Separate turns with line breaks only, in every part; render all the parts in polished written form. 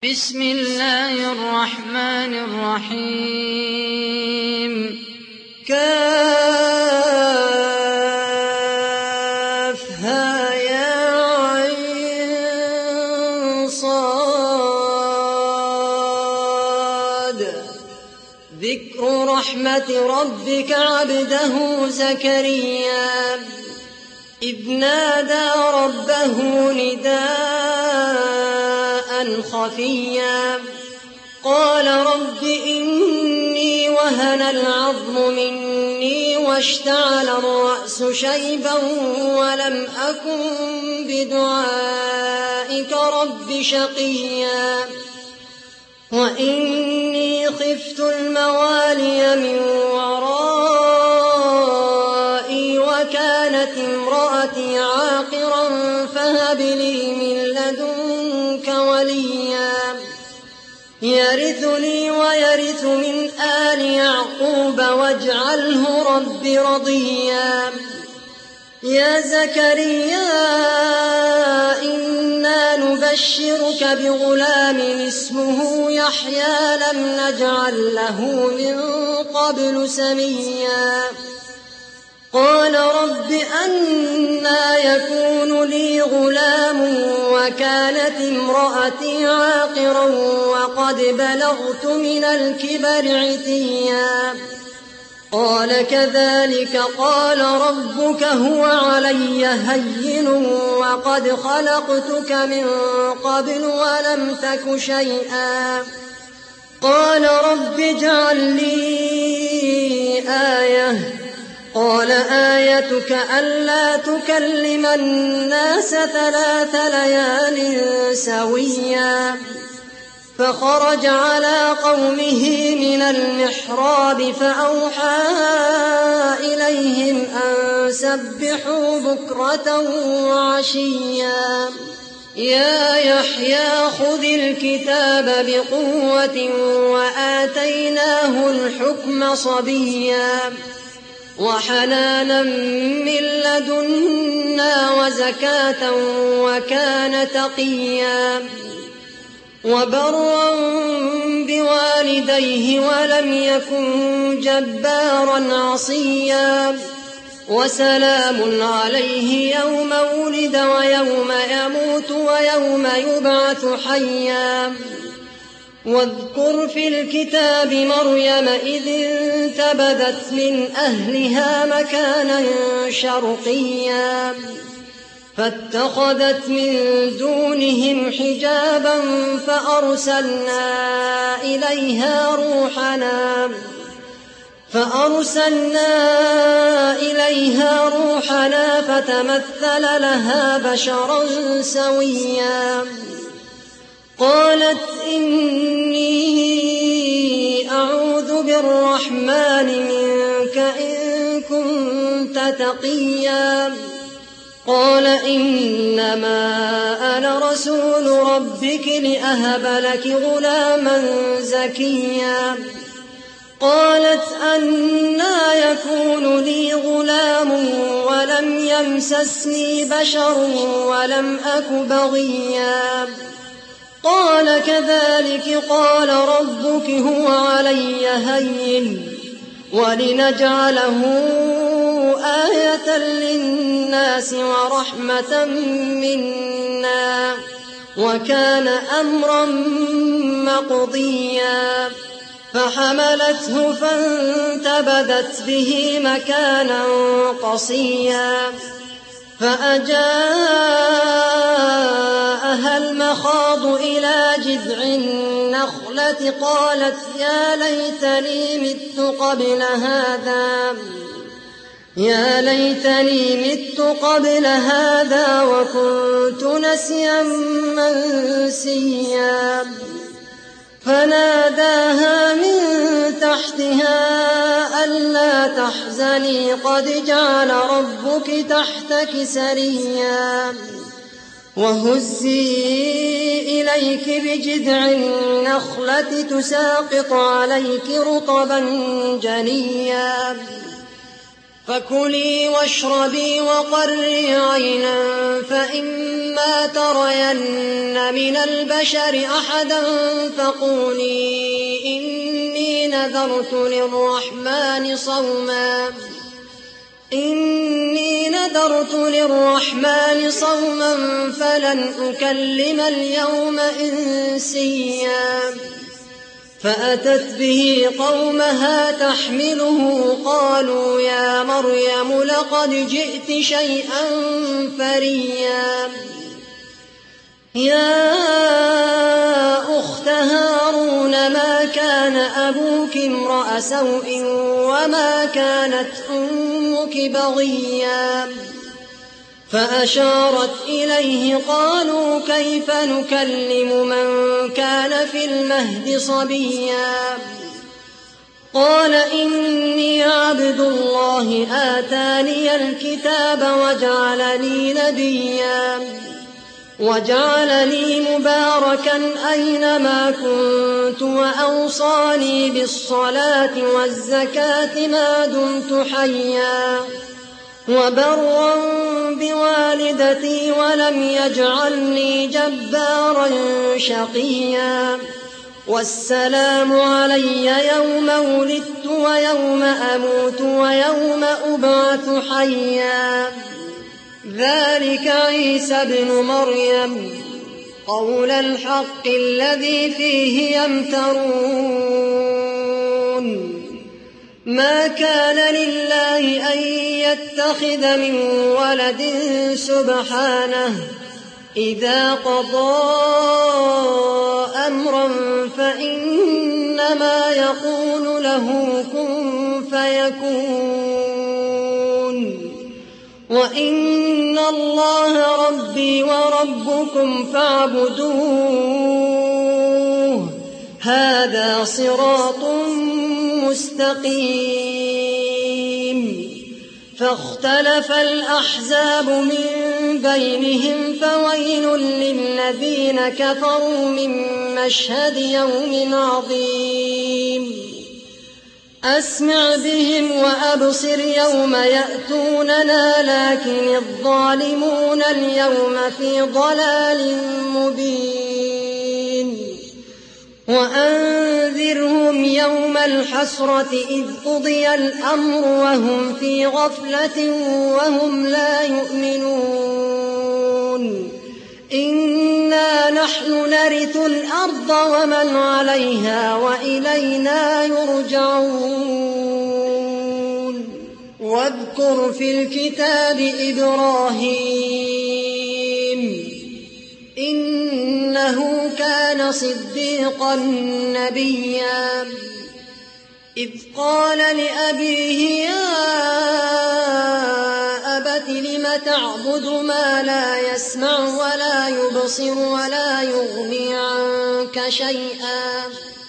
بسم الله الرحمن الرحيم
كافها يا عين صاد ذكر رحمة ربك عبده زكريا إذ نادى ربه نداء خفيا قال رب إني وهن العظم مني واشتعل الرأس شيبا ولم أكن بدعائك رب شقيا وإني خفت الموالي من ورائي وكانت امرأتي عاقرا فهب لي من لدنك وليا يرثني ويرث من آل يعقوب واجعله رب رضيا يا زكريا إنا نبشرك بغلام اسمه يحيى لم نجعل له من قبل سميا قال رب أنى يكون لي غلام وكانت امرأتي عاقرا وقد بلغت من الكبر عتيا قال كذلك قال ربك هو علي هين وقد خلقتك من قبل ولم تك شيئا قال رب اجعل لي آية قال آيتك ألا تكلم الناس 3 ليال سويا فخرج على قومه من المحراب فأوحى إليهم أن سبحوا بكرة وعشيا يا يحيى خذ الكتاب بقوة وآتيناه الحكم صبيا وحنانا من لدنا وزكاة وكان تقيا وبرا بوالديه ولم يكن جبارا عصيا وسلام عليه يوم ولد ويوم يموت ويوم يبعث حيا واذكر في الكتاب مريم إذ انتبذت من أهلها مكانا شرقيا فاتخذت من دونهم حجابا فأرسلنا إليها روحنا فتمثل لها بشرا سويا قالت إني أعوذ بالرحمن منك إن كنت تقيا قال إنما أنا رسول ربك لأهب لك غلاما زكيا قالت أنى يكون لي غلام ولم يمسسني بشر ولم أك بغيا قال كذلك قال ربك هو علي هين ولنجعله آية للناس ورحمة منا وكان أمرا مقضيا فحملته فانتبذت به مكانا قصيا فأجاءها المخاض إلى جذع النخلة قالت يا ليتني مت قبل هذا وكنت نسيا منسيا فناداها من تحتها ألا تحزني قد جعل ربك تحتك سريا وهزي إليك بجذع النخلة تساقط عليك رطبا جنيا فكلي واشربي وقري عينا فإما ترين من البشر أحدا فقولي إني نذرت للرحمن صوما فلن أكلم اليوم إنسيا فأتت به قومها تحمله قالوا يا مريم لقد جئت شيئا فريا يا أخت هارون ما كان أبوك امرأ سوء وما كانت أمك بغيا فأشارت إليه قالوا كيف نكلم من كان في المهد صبيا قال إني عبد الله آتاني الكتاب وجعلني نبيا وجعلني مباركا أينما كنت وأوصاني بالصلاة والزكاة ما دمت حيا وبرا بوالدتي ولم يجعلني جبارا شقيا والسلام علي يوم ولدت ويوم أموت ويوم أبعث حيا ذلك عيسى ابن مريم قول الحق الذي فيه يمترون ما كان لله أن يتخذ من ولد سبحانه إذا قضى أمرا فإنما يقول له كن فيكون وإن الله ربي وربكم فاعبدوه هذا صراط مستقيم فاختلف الأحزاب من بينهم فويل للذين كفروا من مشهد يوم عظيم أسمع بهم وأبصر يوم يأتوننا لكن الظالمون اليوم في ضلال مبين وأنذرهم يوم الحسرة إذ قضي الأمر وهم في غفلة وهم لا يؤمنون إنا نحن نرث الأرض ومن عليها وإلينا يرجعون واذكر في الكتاب إبراهيم إنه كان صديقا نبيا إذ قال لأبيه يا أبت لم تعبد ما لا يسمع ولا يبصر ولا يغني عنك شيئا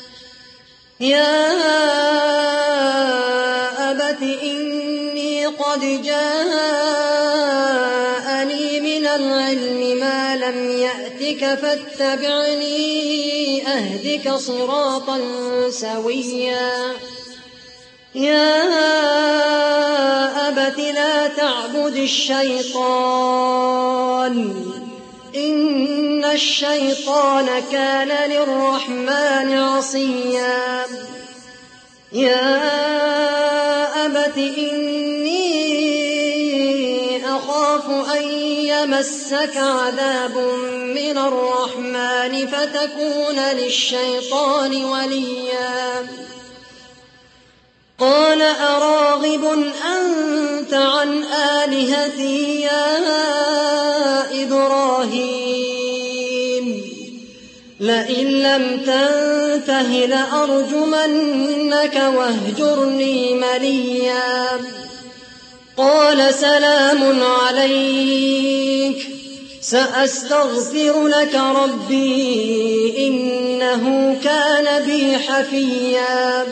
يا أبت إني قد جاءني من العلم ما لم يأتك فاتبعني أهدك صراطا سويا يا أبت لا تعبد الشيطان إن الشيطان كان للرحمن عصيا يا أبت إني أخاف أن يمسك عذاب من الرحمن فتكون للشيطان وليا قال أراغب أنت عن آلهتي يا إبراهيم لئن لم تنته لأرجمنك واهجرني مليا قال سلام عليك سأستغفر لك ربي إنه كان بي حفيا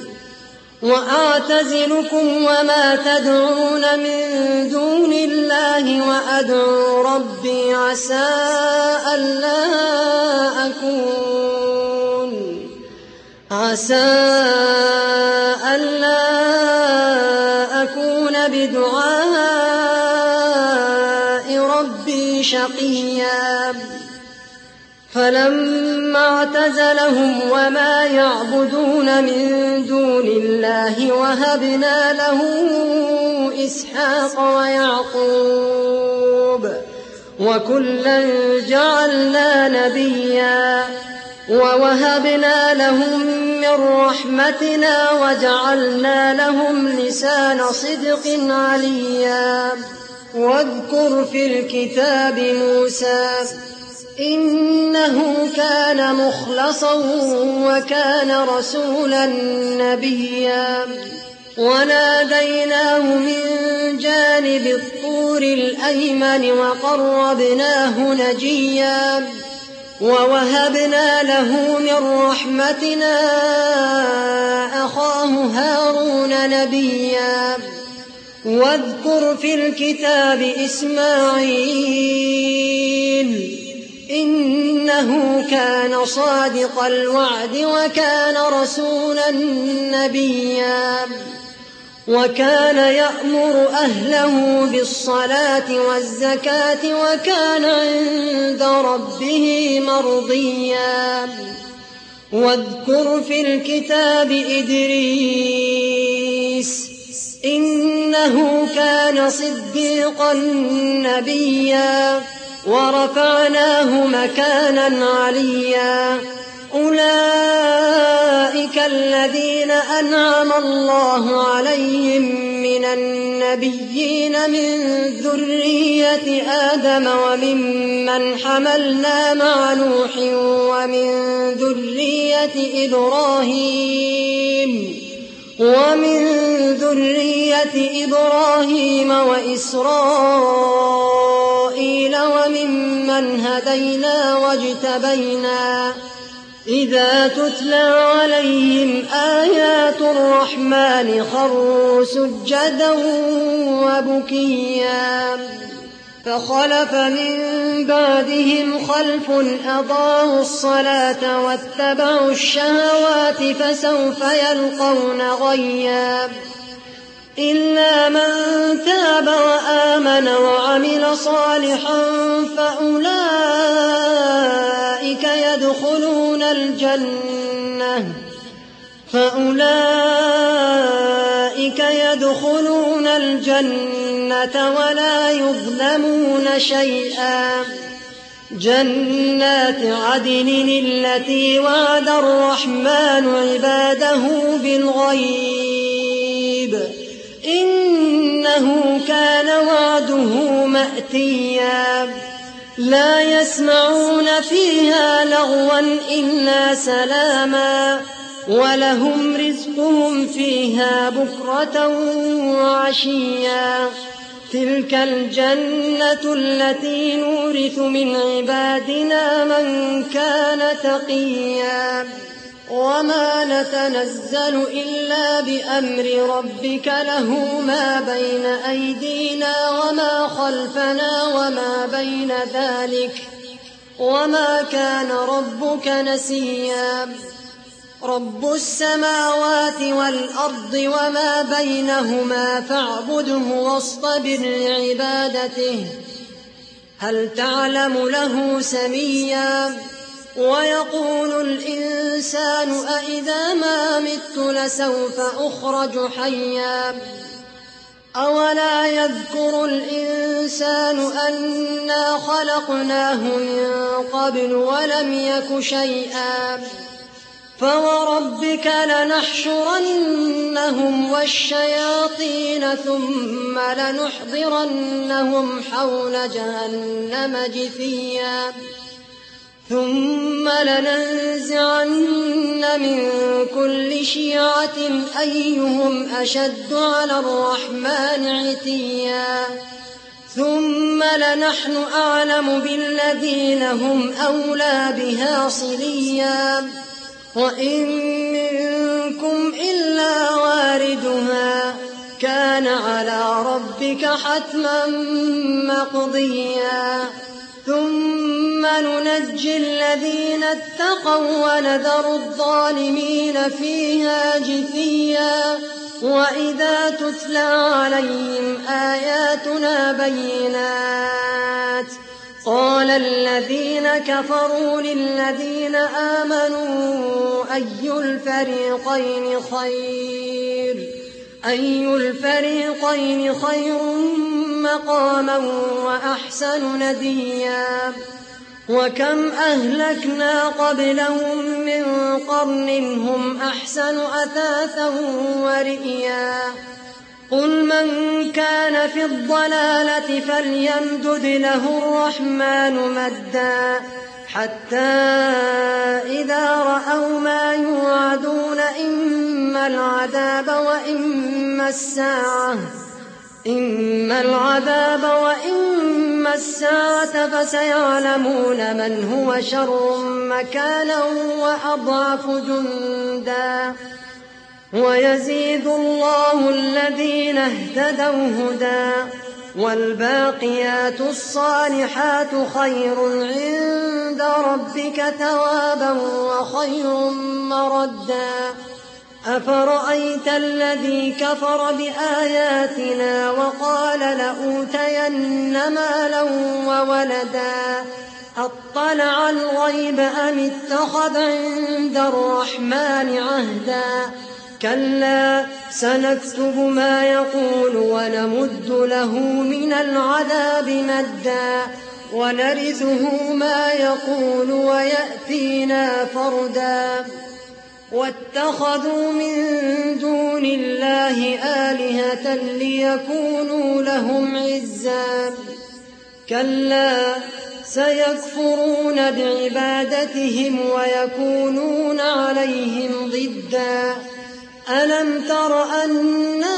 وأعتزلكم وما تدعون من دون الله وأدعو ربي عسى ألا أكون بدعاء ربي شقيا فلما اعتزلهم وما يعبدون من دون الله وهبنا له إسحاق ويعقوب وكلا جعلنا نبيا ووهبنا لهم من رحمتنا وجعلنا لهم لسان صدق عليا واذكر في الكتاب موسى إنه كان مخلصا وكان رسولا نبيا وناديناه من جانب الطور الأيمن وقربناه نجيا ووهبنا له من رحمتنا أخاه هارون نبيا واذكر في الكتاب إسماعيل إنه كان صادق الوعد وكان رسولا نبيا وكان يأمر أهله بالصلاة والزكاة وكان عند ربه مرضيا واذكر في الكتاب إدريس إنه كان صديقا نبيا ورفعناه مكانا عليا أولئك الذين أنعم الله عليهم من النبيين من ذرية آدم وممن حملنا مع نوح ومن ذرية إبراهيم وإسرائيل وممن هدينا واجتبينا إذا تتلى عليهم آيات الرحمن خروا سجدا وبكيا فخلف من بعدهم خلف أضاعوا الصلاة واتبعوا الشهوات فسوف يلقون غيا إلا من تاب وآمن وعمل صالحا فأولئك يدخلون الجنة ولا يظلمون شيئا جنات عدن التي وعد الرحمن عباده بالغيب إنه كان وعده مأتيا لا يسمعون فيها لغوا إلا سلاما ولهم رزقهم فيها بكرة وعشيا تلك الجنة التي نورث من عبادنا من كان تقيا وما نتنزل إلا بأمر ربك له ما بين أيدينا وما خلفنا وما بين ذلك وما كان ربك نسيا رب السماوات والأرض وما بينهما فاعبده واصطبر لعبادته هل تعلم له سميا ويقول الإنسان أإذا ما مت لسوف أخرج حيا أولا يذكر الإنسان أنا خلقناه من قبل ولم يك شيئا فوربك لنحشرنهم والشياطين ثم لنحضرنهم حول جهنم جثيا ثم لننزعن من كل شيعة أيهم أشد على الرحمن عتيا ثم لنحن أعلم بالذين هم أولى بها صليا وإن منكم إلا واردها كان على ربك حتما مقضيا ثم ننجي الذين اتقوا ونذر الظالمين فيها جثيا وإذا تتلى عليهم آياتنا بينات قال الذين كفروا للذين آمنوا أي الفريقين خير مقاما وأحسن نديا وكم أهلكنا قبلهم من قرن هم أحسن أثاثا ورئيا قل من كان في الضلالة فليمدد له الرحمن مدا حتى إذا رأوا ما يوعدون إما العذاب وإما الساعة فسيعلمون من هو شر مكانا وأضعف جندا ويزيد الله الذين اهتدوا هدى والباقيات الصالحات خير عند ربك ثوابا وخير مردا أفرأيت الذي كفر بآياتنا وقال لأوتين مالا وولدا أطلع الغيب أم اتخذ عند الرحمن عهدا كلا سنكتب ما يقول ونمد له من العذاب مدا ونرثه ما يقول ويأتينا فردا واتخذوا من دون الله آلهة ليكونوا لهم عزا كلا سيكفرون بعبادتهم ويكونون عليهم ضدا ألم تر أنا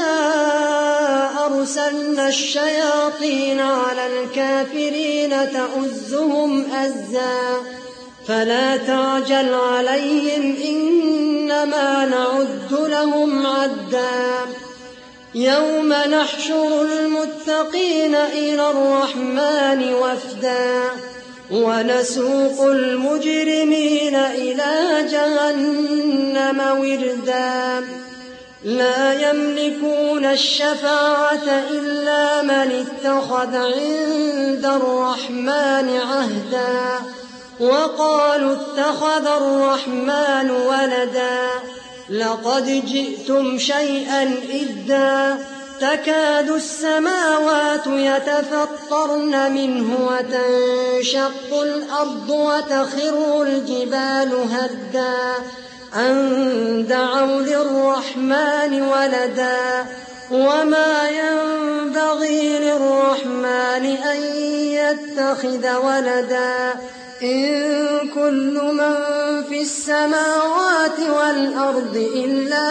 أرسلنا الشياطين على الكافرين تؤزهم أزا فلا تعجل عليهم إنما نعد لهم عدا يوم نحشر المتقين إلى الرحمن وفدا ونسوق المجرمين إلى جهنم وردا لا يملكون الشفاعة إلا من اتخذ عند الرحمن عهدا وقالوا اتخذ الرحمن ولدا لقد جئتم شيئا إدا تكاد السماوات يتفطرن منه وتنشق الأرض وتخر الجبال هدا أن دعوا للرحمن ولدا وما ينبغي للرحمن أن يتخذ ولدا إن كل من في السماوات والأرض إلا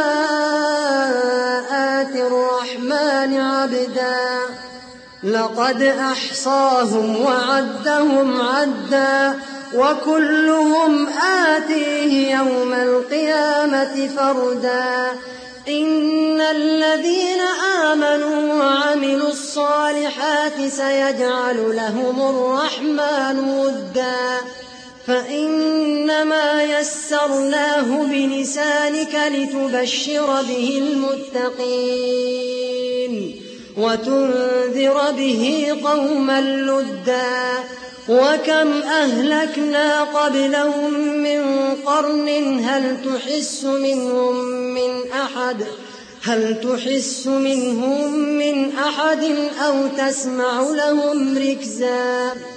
آتي الرحمن عبدا لقد أحصاهم وعدهم عدا وكلهم آتيه يوم القيامة فردا إن الذين آمنوا وعملوا الصالحات سيجعل لهم الرحمن ودا فإنما يسرناه بلسانك لتبشر به المتقين وتنذر به قوما لدا وكم أهلكنا قبلهم من قرن هل تحس منهم من أحد أو تسمع لهم ركزا